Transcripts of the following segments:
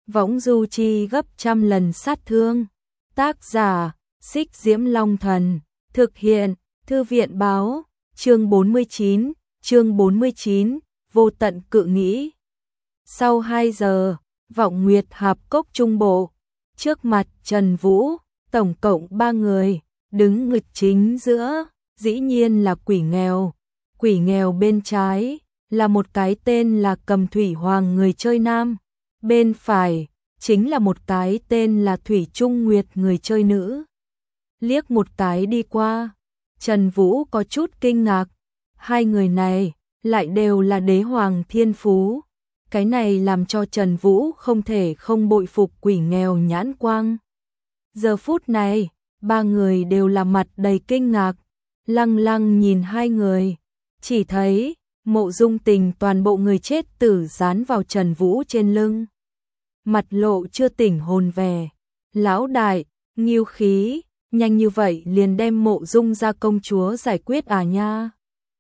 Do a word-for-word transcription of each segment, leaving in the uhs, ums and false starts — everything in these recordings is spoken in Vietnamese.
võng du chi gấp trăm lần sát thương. Tác giả, Xích Diễm Long Thần, thực hiện, Thư viện báo, chương bốn mươi chín, chương bốn mươi chín, vô tận cự nghĩ. Sau hai giờ, Vọng Nguyệt Hạp Cốc Trung Bộ, trước mặt Trần Vũ, tổng cộng ba người, đứng nghịch chính giữa, dĩ nhiên là quỷ nghèo. Quỷ nghèo bên trái, là một cái tên là Cầm Thủy Hoàng người chơi nam, bên phải, chính là một cái tên là Thủy Trung Nguyệt người chơi nữ. Liếc một cái đi qua, Trần Vũ có chút kinh ngạc, hai người này lại đều là đế hoàng thiên phú. Cái này làm cho Trần Vũ không thể không bội phục quỷ nghèo nhãn quang. Giờ phút này, ba người đều là mặt đầy kinh ngạc, lăng lăng nhìn hai người, chỉ thấy Mộ Dung Tình toàn bộ người chết tử dán vào Trần Vũ trên lưng. Mặt lộ chưa tỉnh hồn vẻ, lão đại, nghiêu khí, nhanh như vậy liền đem Mộ Dung gia công chúa giải quyết à nha.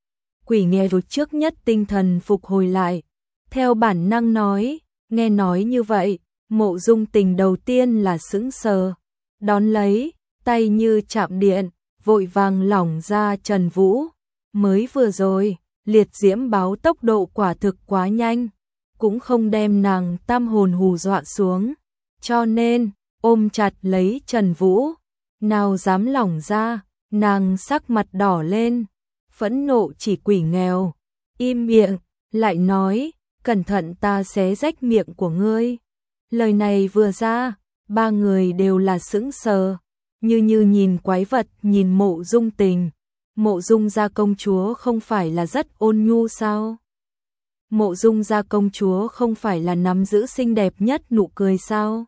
Quỷ nghèo trước nhất tinh thần phục hồi lại, theo bản năng nói, nghe nói như vậy, Mộ Dung Tình đầu tiên là sững sờ, đón lấy, tay như chạm điện, vội vàng lỏng ra Trần Vũ, mới vừa rồi, liệt diễm báo tốc độ quả thực quá nhanh, cũng không đem nàng tam hồn hù dọa xuống, cho nên, ôm chặt lấy Trần Vũ, nào dám lỏng ra, nàng sắc mặt đỏ lên, phẫn nộ chỉ quỷ nghèo, im miệng, lại nói, cẩn thận ta xé rách miệng của ngươi. Lời này vừa ra, ba người đều là sững sờ, như như nhìn quái vật nhìn Mộ Dung Tình. Mộ Dung gia công chúa không phải là rất ôn nhu sao? Mộ Dung gia công chúa không phải là nắm giữ xinh đẹp nhất nụ cười sao?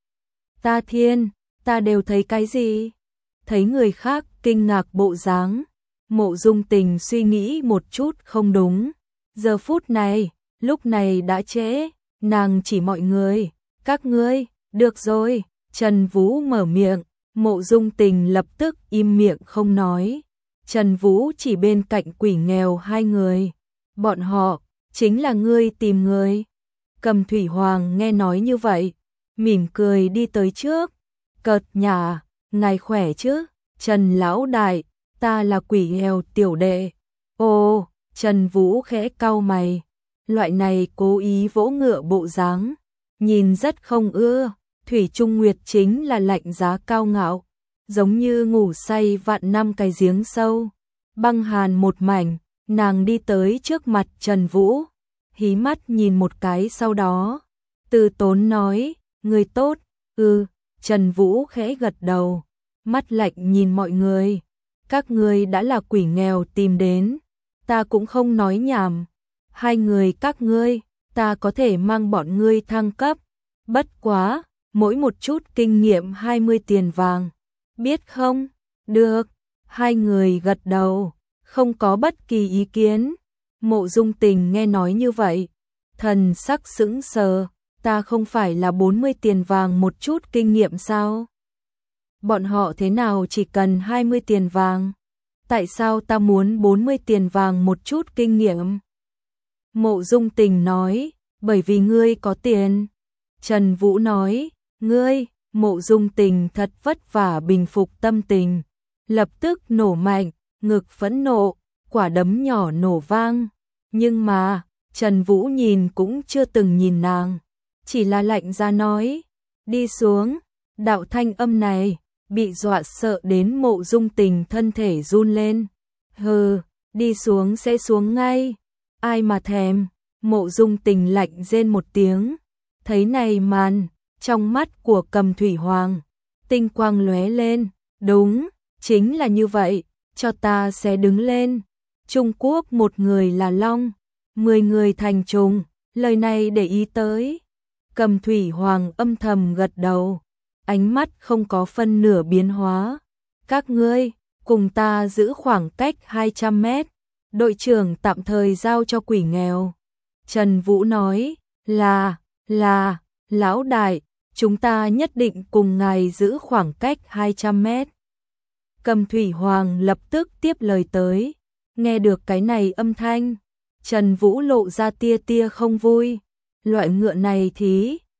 Ta thiên, ta đều thấy cái gì? Thấy người khác kinh ngạc bộ dáng, Mộ Dung Tình suy nghĩ một chút không đúng. Giờ phút này, lúc này đã trễ, nàng chỉ mọi người, các ngươi, được rồi, Trần Vũ mở miệng, Mộ Dung Tình lập tức im miệng không nói. Trần Vũ chỉ bên cạnh quỷ nghèo hai người, bọn họ, chính là ngươi tìm người. Cầm Thủy Hoàng nghe nói như vậy, mỉm cười đi tới trước, cợt nhả, ngài khỏe chứ, Trần Lão Đại, ta là quỷ nghèo tiểu đệ. Ồ, Trần Vũ khẽ cau mày, loại này cố ý vỗ ngựa bộ dáng, nhìn rất không ưa. Thủy Trung Nguyệt chính là lạnh giá cao ngạo, giống như ngủ say vạn năm cái giếng sâu, băng hàn một mảnh. Nàng đi tới trước mặt Trần Vũ, hí mắt nhìn một cái sau đó, từ tốn nói, người tốt, ừ, Trần Vũ khẽ gật đầu, mắt lạnh nhìn mọi người, các ngươi đã là quỷ nghèo tìm đến, ta cũng không nói nhảm, hai người các ngươi, ta có thể mang bọn ngươi thăng cấp, bất quá, mỗi một chút kinh nghiệm hai mươi tiền vàng, biết không? Được, hai người gật đầu, không có bất kỳ ý kiến. Mộ Dung Tình nghe nói như vậy, thần sắc sững sờ, ta không phải là bốn mươi tiền vàng một chút kinh nghiệm sao? Bọn họ thế nào chỉ cần hai mươi tiền vàng? Tại sao ta muốn bốn mươi tiền vàng một chút kinh nghiệm? Mộ Dung Tình nói, bởi vì ngươi có tiền. Trần Vũ nói, ngươi, Mộ Dung Tình thật vất vả bình phục tâm tình, lập tức nổ mạnh, ngực phẫn nộ, quả đấm nhỏ nổ vang. Nhưng mà, Trần Vũ nhìn cũng chưa từng nhìn nàng, chỉ là lạnh ra nói, đi xuống. Đạo thanh âm này, bị dọa sợ đến Mộ Dung Tình thân thể run lên. Hừ, đi xuống sẽ xuống ngay. Ai mà thèm. Mộ Dung Tình lạnh rên một tiếng. Thấy này màn, trong mắt của Cầm Thủy Hoàng, tinh quang lóe lên. Đúng, chính là như vậy, cho ta sẽ đứng lên. Trung Quốc một người là long, mười người thành trùng, lời này để ý tới. Cầm Thủy Hoàng âm thầm gật đầu, ánh mắt không có phân nửa biến hóa. Các ngươi, cùng ta giữ khoảng cách hai trăm mét, đội trưởng tạm thời giao cho quỷ nghèo. Trần Vũ nói, là, là, lão đại, chúng ta nhất định cùng ngài giữ khoảng cách hai trăm mét. Cầm Thủy Hoàng lập tức tiếp lời tới, nghe được cái này âm thanh, Trần Vũ lộ ra tia tia không vui, loại ngựa này thí,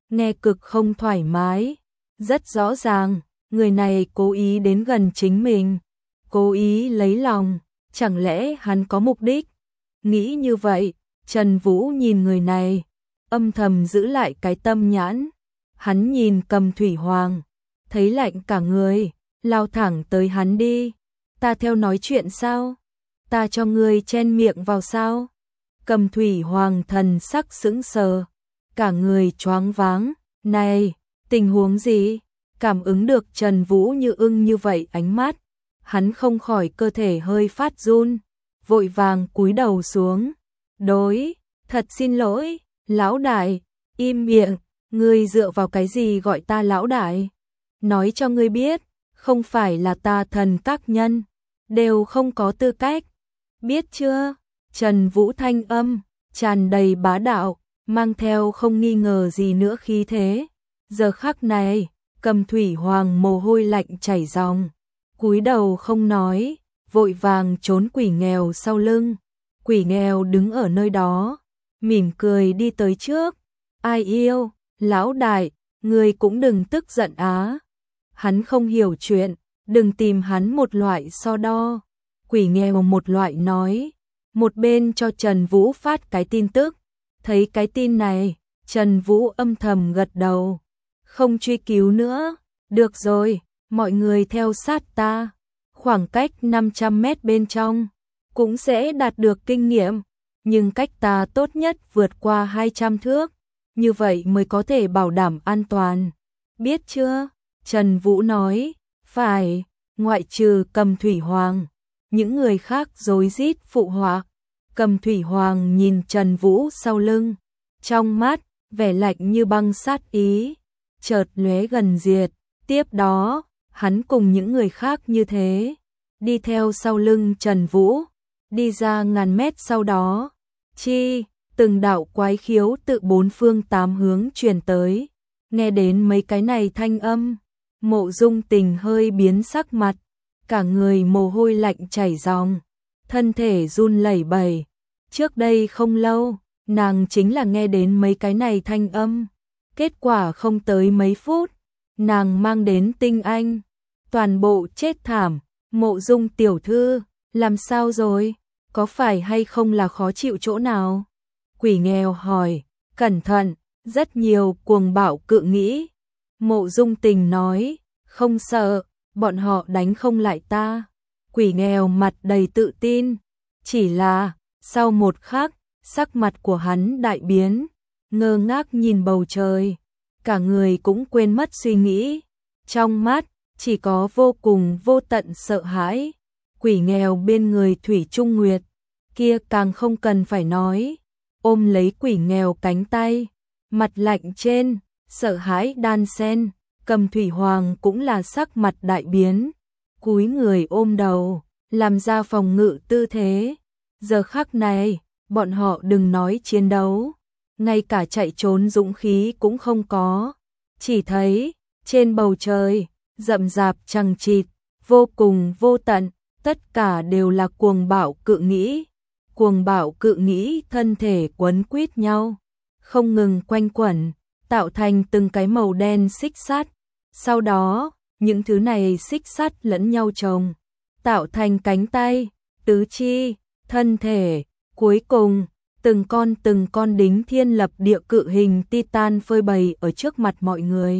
nghe cực không thoải mái. Rất rõ ràng, người này cố ý đến gần chính mình, cố ý lấy lòng, chẳng lẽ hắn có mục đích? Nghĩ như vậy, Trần Vũ nhìn người này, âm thầm giữ lại cái tâm nhãn. Hắn nhìn Cầm Thủy Hoàng, thấy lạnh cả người, lao thẳng tới hắn đi. Ta theo nói chuyện sao? Ta cho ngươi chen miệng vào sao? Cầm Thủy Hoàng thần sắc sững sờ, cả người choáng váng. Này, tình huống gì? Cảm ứng được Trần Vũ như ưng như vậy ánh mắt, hắn không khỏi cơ thể hơi phát run, vội vàng cúi đầu xuống. Đối, thật xin lỗi, lão đại, im miệng, ngươi dựa vào cái gì gọi ta lão đại? Nói cho ngươi biết, không phải là ta thần các nhân, đều không có tư cách. Biết chưa? Trần Vũ thanh âm, tràn đầy bá đạo, mang theo không nghi ngờ gì nữa khí thế. Giờ khắc này, Cầm Thủy Hoàng mồ hôi lạnh chảy ròng, cúi đầu không nói, vội vàng trốn quỷ nghèo sau lưng. Quỷ nghèo đứng ở nơi đó, mỉm cười đi tới trước. Ai yêu, lão đại, ngươi cũng đừng tức giận á. Hắn không hiểu chuyện, đừng tìm hắn một loại so đo. Quỷ nghèo một loại nói, một bên cho Trần Vũ phát cái tin tức. Thấy cái tin này, Trần Vũ âm thầm gật đầu. Không truy cứu nữa, được rồi, mọi người theo sát ta. Khoảng cách năm trăm mét bên trong, cũng sẽ đạt được kinh nghiệm, nhưng cách ta tốt nhất vượt qua hai trăm thước, như vậy mới có thể bảo đảm an toàn. Biết chưa? Trần Vũ nói, phải, ngoại trừ Cầm Thủy Hoàng. Những người khác rối rít phụ họa. Cầm Thủy Hoàng nhìn Trần Vũ sau lưng, trong mắt, vẻ lạnh như băng sát ý, chợt lóe gần diệt. Tiếp đó, hắn cùng những người khác như thế, đi theo sau lưng Trần Vũ, đi ra ngàn mét sau đó. Chi, từng đạo quái khiếu tự bốn phương tám hướng truyền tới. Nghe đến mấy cái này thanh âm, Mộ Dung Tình hơi biến sắc mặt, cả người mồ hôi lạnh chảy ròng, thân thể run lẩy bẩy. Trước đây không lâu, nàng chính là nghe đến mấy cái này thanh âm. Kết quả không tới mấy phút, nàng mang đến Tinh Anh, toàn bộ chết thảm. Mộ Dung tiểu thư, làm sao rồi? Có phải hay không là khó chịu chỗ nào? Quỷ nghèo hỏi, cẩn thận, rất nhiều cuồng bạo cự nghĩ. Mộ Dung Tình nói, không sợ, bọn họ đánh không lại ta. Quỷ nghèo mặt đầy tự tin, chỉ là, sau một khắc, sắc mặt của hắn đại biến, ngơ ngác nhìn bầu trời, cả người cũng quên mất suy nghĩ. Trong mắt, chỉ có vô cùng vô tận sợ hãi. Quỷ nghèo bên người Thủy Trung Nguyệt, kia càng không cần phải nói, ôm lấy quỷ nghèo cánh tay, mặt lạnh trên, sợ hãi đan sen. Cầm Thủy Hoàng cũng là sắc mặt đại biến, cúi người ôm đầu, làm ra phòng ngự tư thế. Giờ khắc này, bọn họ đừng nói chiến đấu, ngay cả chạy trốn dũng khí cũng không có. Chỉ thấy, trên bầu trời, rậm rạp chằng chịt, vô cùng vô tận, tất cả đều là cuồng bạo cự nghĩ. Cuồng bạo cự nghĩ thân thể quấn quýt nhau, không ngừng quanh quẩn, tạo thành từng cái màu đen xích sắt. Sau đó, những thứ này xích sắt lẫn nhau chồng, tạo thành cánh tay, tứ chi, thân thể. Cuối cùng, từng con từng con đính thiên lập địa cự hình Titan phơi bày ở trước mặt mọi người.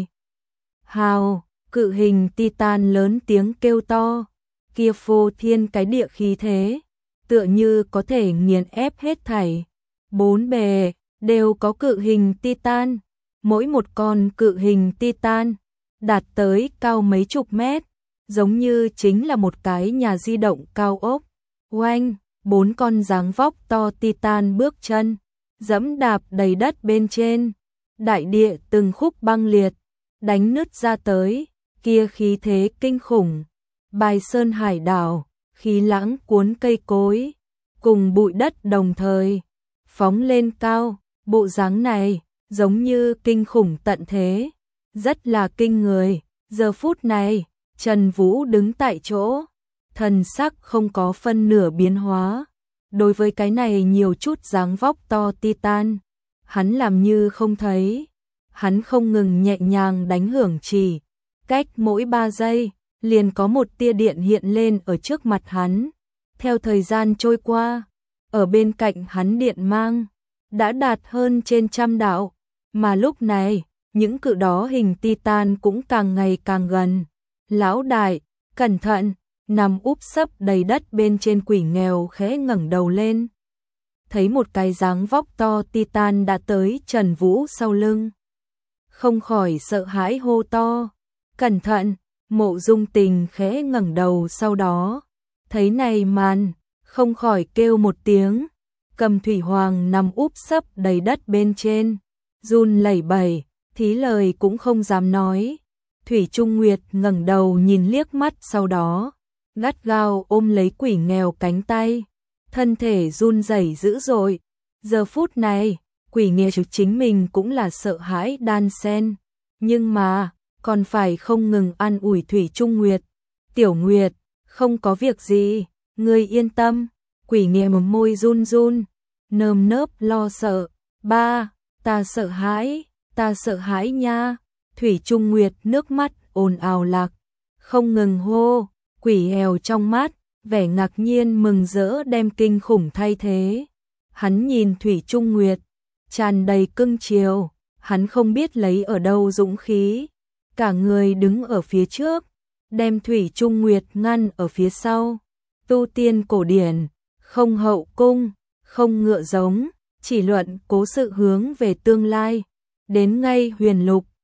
Hào, cự hình Titan lớn tiếng kêu to, kia phô thiên cái địa khí thế, tựa như có thể nghiền ép hết thảy. Bốn bề đều có cự hình Titan, mỗi một con cự hình Titan đạt tới cao mấy chục mét, giống như chính là một cái nhà di động cao ốc. Oanh, bốn con dáng vóc to Titan bước chân, dẫm đạp đầy đất bên trên, đại địa từng khúc băng liệt, đánh nứt ra tới, kia khí thế kinh khủng. Bài sơn hải đảo, khí lãng cuốn cây cối, cùng bụi đất đồng thời, phóng lên cao, bộ dáng này, giống như kinh khủng tận thế, rất là kinh người. Giờ phút này, Trần Vũ đứng tại chỗ, thần sắc không có phân nửa biến hóa. Đối với cái này nhiều chút dáng vóc to Titan, hắn làm như không thấy. hắn không ngừng nhẹ nhàng đánh hưởng chỉ, cách mỗi ba giây, liền có một tia điện hiện lên ở trước mặt hắn. Theo thời gian trôi qua, ở bên cạnh hắn điện mang đã đạt hơn trên trăm đạo, mà lúc này, những cự đó hình Titan cũng càng ngày càng gần. Lão đại, cẩn thận, nằm úp sấp đầy đất bên trên quỷ nghèo khẽ ngẩng đầu lên. Thấy một cái dáng vóc to Titan đã tới Trần Vũ sau lưng. Không khỏi sợ hãi hô to, cẩn thận, Mộ Dung Tình khẽ ngẩng đầu sau đó. Thấy này màn, không khỏi kêu một tiếng, Cầm Thủy Hoàng nằm úp sấp đầy đất bên trên, run lẩy bẩy, thí lời cũng không dám nói. Thủy Trung Nguyệt ngẩng đầu nhìn liếc mắt sau đó, gắt gao ôm lấy quỷ nghèo cánh tay, thân thể run rẩy dữ dội. Giờ phút này, quỷ nghèo chính mình cũng là sợ hãi đan sen, nhưng mà còn phải không ngừng an ủi Thủy Trung Nguyệt. Tiểu Nguyệt, không có việc gì, ngươi yên tâm. Quỷ nghèo môi run run, nơm nớp lo sợ, ba, ta sợ hãi, ta sợ hãi nha. Thủy Trung Nguyệt nước mắt ồn ào lạc, không ngừng hô. Quỷ nghèo trong mắt, vẻ ngạc nhiên mừng rỡ đem kinh khủng thay thế. Hắn nhìn Thủy Trung Nguyệt, tràn đầy cưng chiều, hắn không biết lấy ở đâu dũng khí, cả người đứng ở phía trước, đem Thủy Trung Nguyệt ngăn ở phía sau. Tu tiên cổ điển, không hậu cung, không ngựa giống, chỉ luận cố sự hướng về tương lai. Đến ngay huyền lục,